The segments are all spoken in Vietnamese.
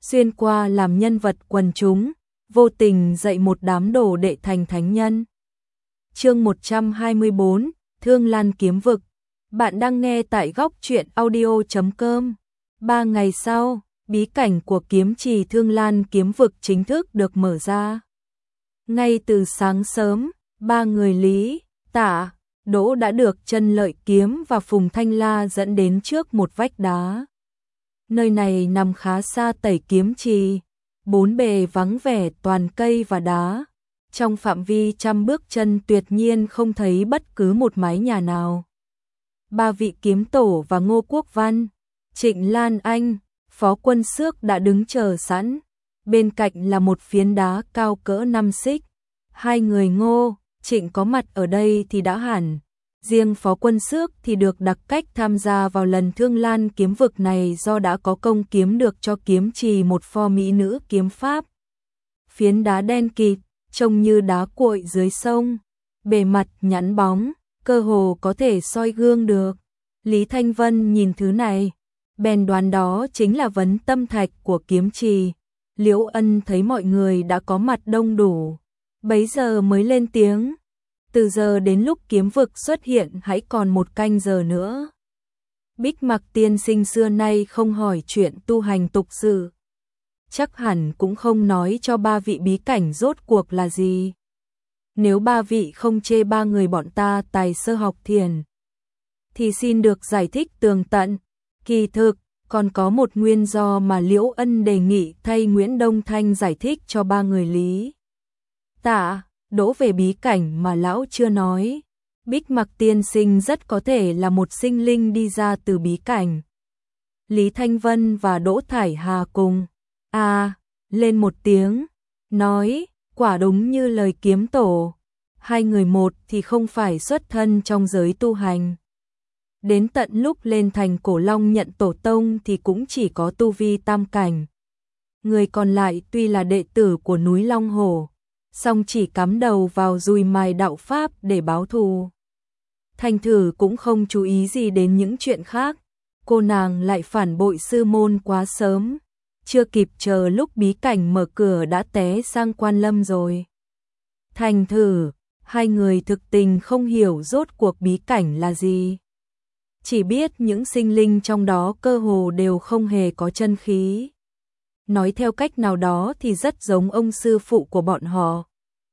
xuyên qua làm nhân vật quần chúng, vô tình dạy một đám đồ đệ thành thánh nhân. Chương 124, Thương Lan Kiếm Vực. Bạn đang nghe tại góc truyện audio.com. 3 ngày sau, bí cảnh của kiếm trì Thương Lan Kiếm Vực chính thức được mở ra. Ngay từ sáng sớm, 3 người Lý, Tạ, Đỗ đã được Chân Lợi Kiếm và Phùng Thanh La dẫn đến trước một vách đá. Nơi này nằm khá xa Tẩy Kiếm Trì, bốn bề vắng vẻ toàn cây và đá. Trong phạm vi 100 bước chân tuyệt nhiên không thấy bất cứ một mái nhà nào. 3 vị kiếm tổ và Ngô Quốc Văn, Trịnh Lan Anh, Phó Quân Xước đã đứng chờ sẵn. Bên cạnh là một phiến đá cao cỡ 5 xích. 2 người Ngô, Trịnh có mặt ở đây thì đã hẳn. Riêng Phó Quân Xước thì được đặc cách tham gia vào lần Thương Lan Kiếm Vực này do đã có công kiếm được cho kiếm trì một pho mỹ nữ kiếm pháp. Phiến đá đen kịt, trông như đá cuội dưới sông, bề mặt nhẵn bóng, cơ hồ có thể soi gương được. Lý Thanh Vân nhìn thứ này, bèn đoán đó chính là vấn tâm thạch của kiếm trì. Liễu Ân thấy mọi người đã có mặt đông đủ, bấy giờ mới lên tiếng. Từ giờ đến lúc kiếm vực xuất hiện hãy còn 1 canh giờ nữa. Bích Mặc tiên sinh xưa nay không hỏi chuyện tu hành tục sự, chắc hẳn cũng không nói cho 3 vị bí cảnh rốt cuộc là gì. Nếu 3 vị không chê 3 người bọn ta tài sơ học thiền, thì xin được giải thích tường tận. Kỳ thực, còn có một nguyên do mà Liễu Ân đề nghị thay Nguyễn Đông Thanh giải thích cho 3 người Lý, Tạ, Đỗ về bí cảnh mà lão chưa nói. Bích Mặc tiên sinh rất có thể là một sinh linh đi ra từ bí cảnh. Lý Thanh Vân và Đỗ Thải Hà cùng lên một tiếng, nói, quả đúng như lời kiếm tổ. 2 người một thì không phải xuất thân trong giới tu hành. Đến tận lúc lên thành Cổ Long nhận tổ tông thì cũng chỉ có tu vi tam cảnh. Người còn lại tuy là đệ tử của núi Long Hổ, song chỉ cắm đầu vào dùi mài đạo pháp để báo thù. Thành Thử cũng không chú ý gì đến những chuyện khác. Cô nàng lại phản bội sư môn quá sớm, chưa kịp chờ lúc bí cảnh mở cửa đã té sang Quan Lâm rồi. Thành Thử, 2 người thực tình không hiểu rốt cuộc bí cảnh là gì. Chỉ biết những sinh linh trong đó cơ hồ đều không hề có chân khí. Nói theo cách nào đó thì rất giống ông sư phụ của bọn họ.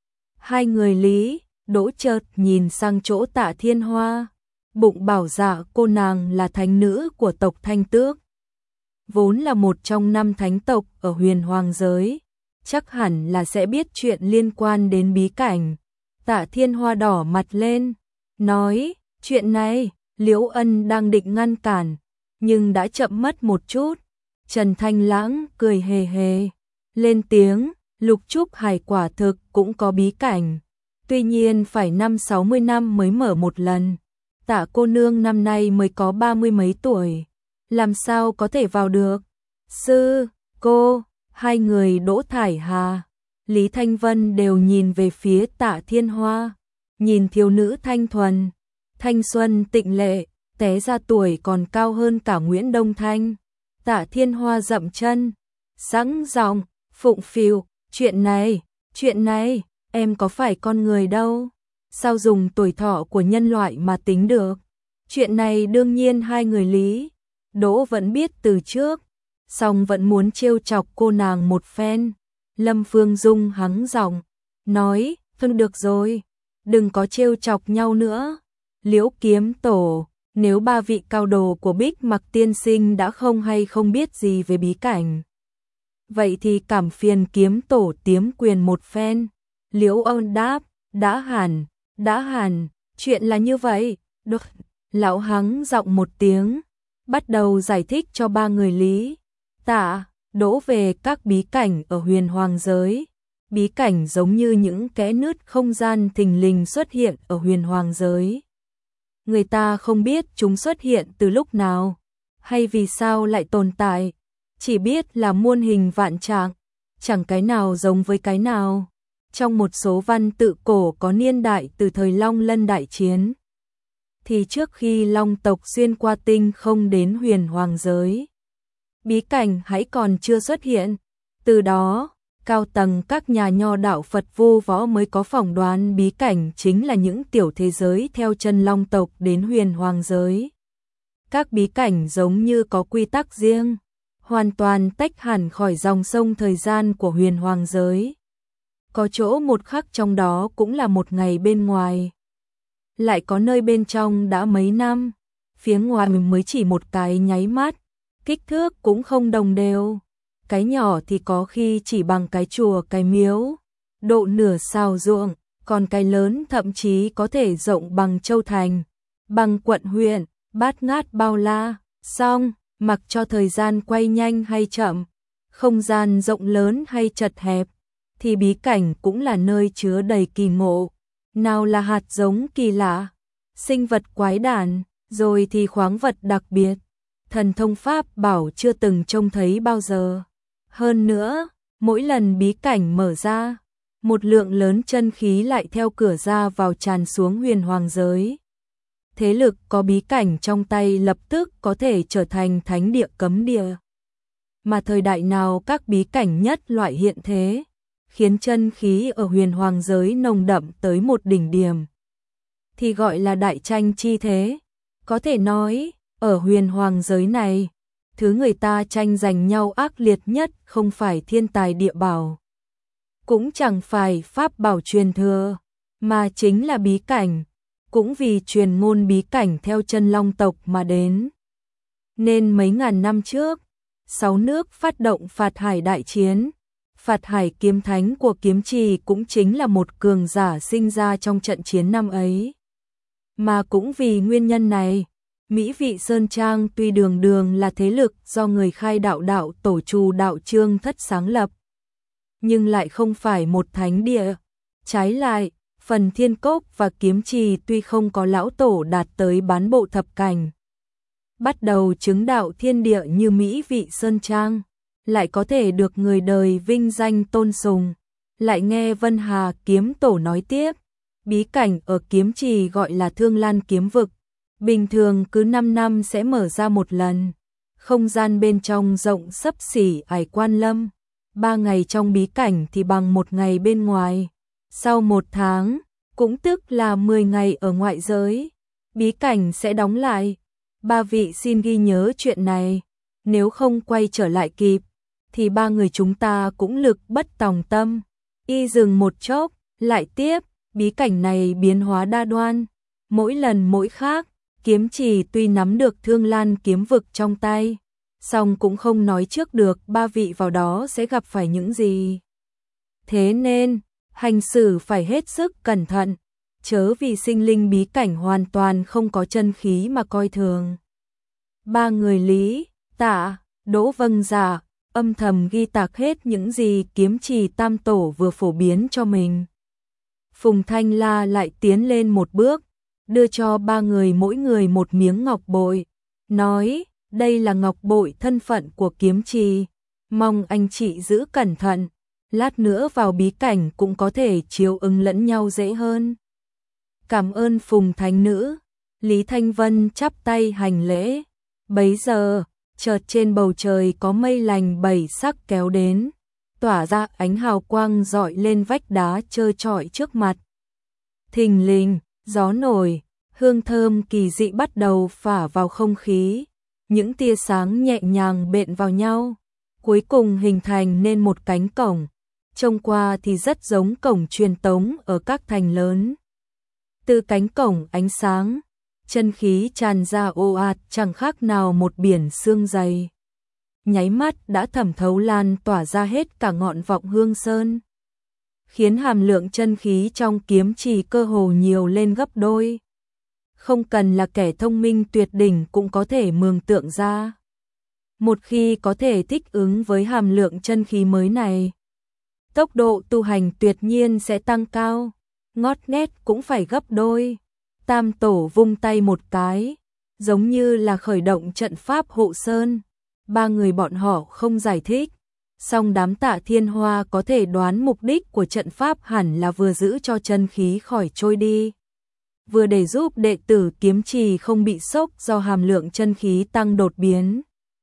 2 người Lý, Đỗ chợt nhìn sang chỗ Tạ Thiên Hoa, bụng bảo dạ cô nàng là thánh nữ của tộc Thanh Tước, vốn là một trong 5 thánh tộc ở Huyền Hoàng giới, chắc hẳn là sẽ biết chuyện liên quan đến bí cảnh. Tạ Thiên Hoa đỏ mặt lên, nói, chuyện này, Liễu Ân đang định ngăn cản, nhưng đã chậm mất một chút. Trần Thanh Lãng cười hề hề, lên tiếng, Lục Trúc Hải quả thực cũng có bí cảnh, tuy nhiên phải 50-60 năm mới mở một lần. Tạ cô nương năm nay mới có 30 mấy tuổi, làm sao có thể vào được? Sư, cô, 2 người Đỗ Thải Hà, Lý Thanh Vân đều nhìn về phía Tạ Thiên Hoa, nhìn thiếu nữ thanh thuần, thanh xuân tịnh lệ, té ra tuổi còn cao hơn cả Nguyễn Đông Thanh. Tạ Thiên Hoa dậm chân, sẵn giọng, phụng phịu, chuyện này, em có phải con người đâu, sao dùng tuổi thọ của nhân loại mà tính được. Chuyện này đương nhiên 2 người Lý, Đỗ vẫn biết từ trước, song vẫn muốn trêu chọc cô nàng một phen. Lâm Phương Dung hắng giọng, nói, thôi được rồi, đừng có trêu chọc nhau nữa. Liễu kiếm tổ, nếu 3 vị cao đồ của Bích Mặc tiên sinh đã không hay không biết gì về bí cảnh, vậy thì cảm phiền kiếm tổ tiếm quyền một phen. Liễu Ân đáp, đã hẳn, chuyện là như vậy. Được, lão hắng giọng một tiếng, bắt đầu giải thích cho 3 người Lý, Tạ, Đỗ về các bí cảnh ở Huyền Hoàng giới. Bí cảnh giống như những kẽ nứt không gian thình lình xuất hiện ở Huyền Hoàng giới. Người ta không biết chúng xuất hiện từ lúc nào, hay vì sao lại tồn tại, chỉ biết là muôn hình vạn trạng, chẳng cái nào giống với cái nào. Trong một số văn tự cổ có niên đại từ thời Long Lân đại chiến, thì trước khi Long tộc xuyên qua tinh không đến Huyền Hoàng giới, bí cảnh hãy còn chưa xuất hiện. Từ đó, cao tầng các nhà nho đạo Phật vô võ mới có phỏng đoán bí cảnh chính là những tiểu thế giới theo chân Long tộc đến huyền hoàng giới. Các bí cảnh giống như có quy tắc riêng, hoàn toàn tách hẳn khỏi dòng sông thời gian của huyền hoàng giới. Có chỗ một khắc trong đó cũng là một ngày bên ngoài. Lại có nơi bên trong đã mấy năm, phía ngoài mới chỉ một cái nháy mắt, kích thước cũng không đồng đều. Cái nhỏ thì có khi chỉ bằng cái chùa cái miếu, độ nửa sào ruộng, còn cái lớn thậm chí có thể rộng bằng châu thành, bằng quận huyện, bát ngát bao la. Xong, mặc cho thời gian quay nhanh hay chậm, không gian rộng lớn hay chật hẹp, thì bí cảnh cũng là nơi chứa đầy kỳ ngộ. Nào là hạt giống kỳ lạ, sinh vật quái đản, rồi thì khoáng vật đặc biệt, thần thông pháp bảo chưa từng trông thấy bao giờ. Hơn nữa, mỗi lần bí cảnh mở ra, một lượng lớn chân khí lại theo cửa ra vào tràn xuống huyền hoàng giới. Thế lực có bí cảnh trong tay lập tức có thể trở thành thánh địa cấm địa. Mà thời đại nào các bí cảnh nhất loại hiện thế, khiến chân khí ở huyền hoàng giới nồng đậm tới một đỉnh điểm, thì gọi là đại tranh chi thế. Có thể nói, ở huyền hoàng giới này, thứ người ta tranh giành nhau ác liệt nhất không phải thiên tài địa bảo, cũng chẳng phải pháp bảo truyền thừa, mà chính là bí cảnh. Cũng vì truyền ngôn bí cảnh theo chân Long tộc mà đến, nên mấy ngàn năm trước, 6 nước phát động Phạt Hải đại chiến. Phạt Hải kiếm thánh của kiếm trì cũng chính là một cường giả sinh ra trong trận chiến năm ấy. Mà cũng vì nguyên nhân này, Mỹ Vị Sơn Trang tuy đường đường là thế lực do người khai đạo đạo tổ Trù Đạo Trương Thất sáng lập, nhưng lại không phải một thánh địa. Trái lại, phần Thiên Cốc và kiếm trì tuy không có lão tổ đạt tới bán bộ thập cảnh, bắt đầu chứng đạo thiên địa như Mỹ Vị Sơn Trang, lại có thể được người đời vinh danh tôn sùng. Lại nghe Vân Hà kiếm tổ nói tiếp, bí cảnh ở kiếm trì gọi là Thương Lan kiếm vực, bình thường cứ 5 năm sẽ mở ra một lần. Không gian bên trong rộng xấp xỉ Ải Quan Lâm, 3 ngày trong bí cảnh thì bằng 1 ngày bên ngoài. Sau 1 tháng, cũng tức là 10 ngày ở ngoại giới, bí cảnh sẽ đóng lại. 3 vị xin ghi nhớ chuyện này, nếu không quay trở lại kịp, thì 3 người chúng ta cũng lực bất tòng tâm. Y dừng một chốc, lại tiếp, bí cảnh này biến hóa đa đoan, mỗi lần mỗi khác. Kiếm trì tuy nắm được Thương Lan kiếm vực trong tay, song cũng không nói trước được 3 vị vào đó sẽ gặp phải những gì. Thế nên, hành xử phải hết sức cẩn thận, chớ vì sinh linh bí cảnh hoàn toàn không có chân khí mà coi thường. 3 người Lý, Tạ, Đỗ vâng dạ, âm thầm ghi tạc hết những gì kiếm trì tam tổ vừa phổ biến cho mình. Phùng Thanh La lại tiến lên một bước, đưa cho 3 người mỗi người một miếng ngọc bội, nói, đây là ngọc bội thân phận của kiếm trì, mong anh chị giữ cẩn thận, lát nữa vào bí cảnh cũng có thể chiếu ứng lẫn nhau dễ hơn. Cảm ơn Phùng Thánh Nữ. Lý Thanh Vân chắp tay hành lễ. Bấy giờ, chợt trên bầu trời có mây lành 7 sắc kéo đến, tỏa ra ánh hào quang rọi lên vách đá trơ trọi trước mặt. Thình lình, gió nổi, hương thơm kỳ dị bắt đầu phả vào không khí, những tia sáng nhẹ nhàng bện vào nhau, cuối cùng hình thành nên một cánh cổng, trông qua thì rất giống cổng truyền tống ở các thành lớn. Từ cánh cổng ánh sáng, chân khí tràn ra ồ ạt chẳng khác nào một biển sương dày. Nháy mắt đã thẩm thấu lan tỏa ra hết cả ngọn Vọng Hương Sơn, khiến hàm lượng chân khí trong kiếm trì cơ hồ nhiều lên gấp đôi. Không cần là kẻ thông minh tuyệt đỉnh cũng có thể mường tượng ra. Một khi có thể thích ứng với hàm lượng chân khí mới này, tốc độ tu hành tuyệt nhiên sẽ tăng cao, ngót nghét cũng phải gấp đôi. Tam tổ vung tay một cái, giống như là khởi động trận pháp hộ sơn. 3 người bọn họ không giải thích, song đám Tạ Thiên Hoa có thể đoán mục đích của trận pháp hẳn là vừa giữ cho chân khí khỏi trôi đi, vừa để giúp đệ tử kiếm trì không bị sốc do hàm lượng chân khí tăng đột biến.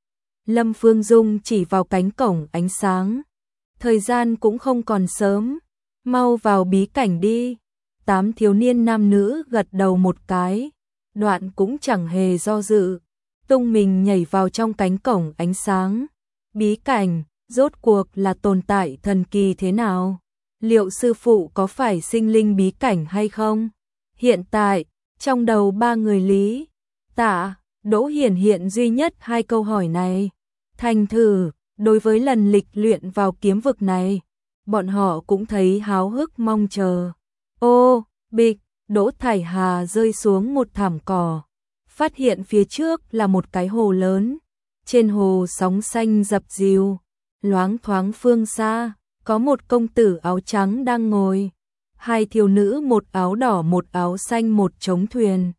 Lâm Phương Dung chỉ vào cánh cổng ánh sáng. Thời gian cũng không còn sớm, mau vào bí cảnh đi. 8 thiếu niên nam nữ gật đầu một cái, Đoạn cũng chẳng hề do dự, tung mình nhảy vào trong cánh cổng ánh sáng. Bí cảnh, rốt cuộc là tồn tại thần kỳ thế nào? Liệu sư phụ có phải sinh linh bí cảnh hay không? Hiện tại, trong đầu ba người Lý, Tạ, Đỗ Hiển hiện duy nhất hai câu hỏi này. Thành thử, đối với lần lịch luyện vào kiếm vực này, bọn họ cũng thấy háo hức mong chờ. Ô, bịch, Đỗ Thải Hà rơi xuống một thảm cỏ, phát hiện phía trước là một cái hồ lớn. Trên hồ sóng xanh dập dìu, loáng thoáng phương xa, có một công tử áo trắng đang ngồi. Hai thiếu nữ một áo đỏ một áo xanh một trống thuyền.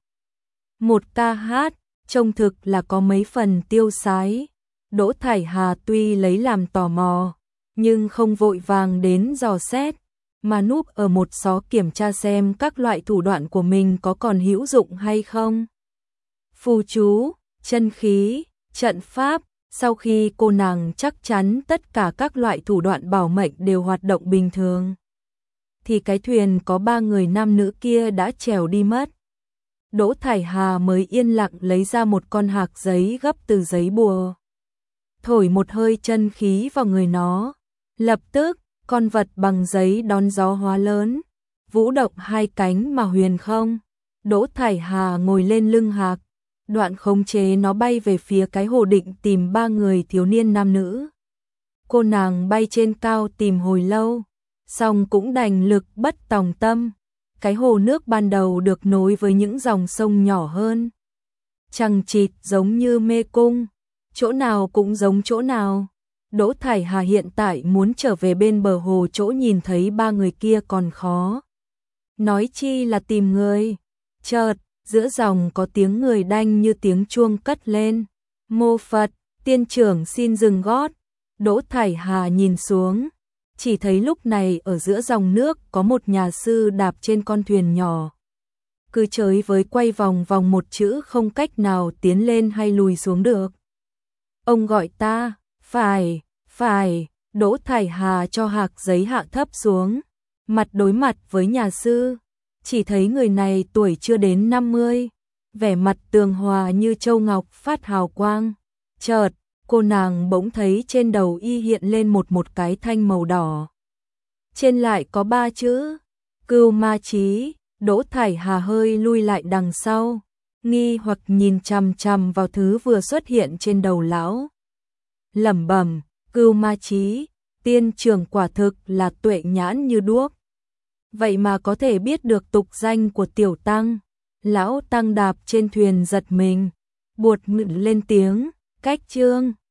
Một ca hát, trông thực là có mấy phần tiêu sái. Đỗ Thải Hà tuy lấy làm tò mò, nhưng không vội vàng đến dò xét, mà núp ở một xó kiểm tra xem các loại thủ đoạn của mình có còn hữu dụng hay không. Phù chú, chân khí, trận pháp, sau khi cô nàng chắc chắn tất cả các loại thủ đoạn bảo mệnh đều hoạt động bình thường, thì cái thuyền có 3 người nam nữ kia đã trèo đi mất. Đỗ Thải Hà mới yên lặng lấy ra một con hạc giấy gấp từ giấy bùa, thổi một hơi chân khí vào người nó. Lập tức, con vật bằng giấy đón gió hóa lớn, vũ động hai cánh mà huyền không. Đỗ Thải Hà ngồi lên lưng hạc, Đoạn khống chế nó bay về phía cái hồ định tìm 3 người thiếu niên nam nữ. Cô nàng bay trên cao tìm hồi lâu, song cũng đành lực bất tòng tâm. Cái hồ nước ban đầu được nối với những dòng sông nhỏ hơn, chằng chịt giống như mê cung, chỗ nào cũng giống chỗ nào. Đỗ Thải Hà hiện tại muốn trở về bên bờ hồ chỗ nhìn thấy 3 người kia còn khó, nói chi là tìm người. Chợt, giữa dòng có tiếng người đanh như tiếng chuông cất lên. Mô Phật, tiên trưởng xin dừng gót. Đỗ Thải Hà nhìn xuống, chỉ thấy lúc này ở giữa dòng nước có một nhà sư đạp trên con thuyền nhỏ. Cứ chới với quay vòng vòng một chữ không cách nào tiến lên hay lùi xuống được. Ông gọi ta, phải, Đỗ Thải Hà cho hạc giấy hạ thấp xuống, mặt đối mặt với nhà sư. Chỉ thấy người này tuổi chưa đến 50, vẻ mặt tường hòa như châu ngọc phát hào quang. Chợt, cô nàng bỗng thấy trên đầu y hiện lên một cái thanh màu đỏ. Trên lại có 3 chữ, Cưu Ma Chí. Đỗ Thải Hà hơi lui lại đằng sau, nghi hoặc nhìn chằm chằm vào thứ vừa xuất hiện trên đầu lão. Lẩm bẩm, Cưu Ma Chí, tiên trưởng quả thực là tuệ nhãn như đuốc. Vậy mà có thể biết được tục danh của tiểu tăng. Lão tăng đạp trên thuyền giật mình, buột miệng lên tiếng, cách chương.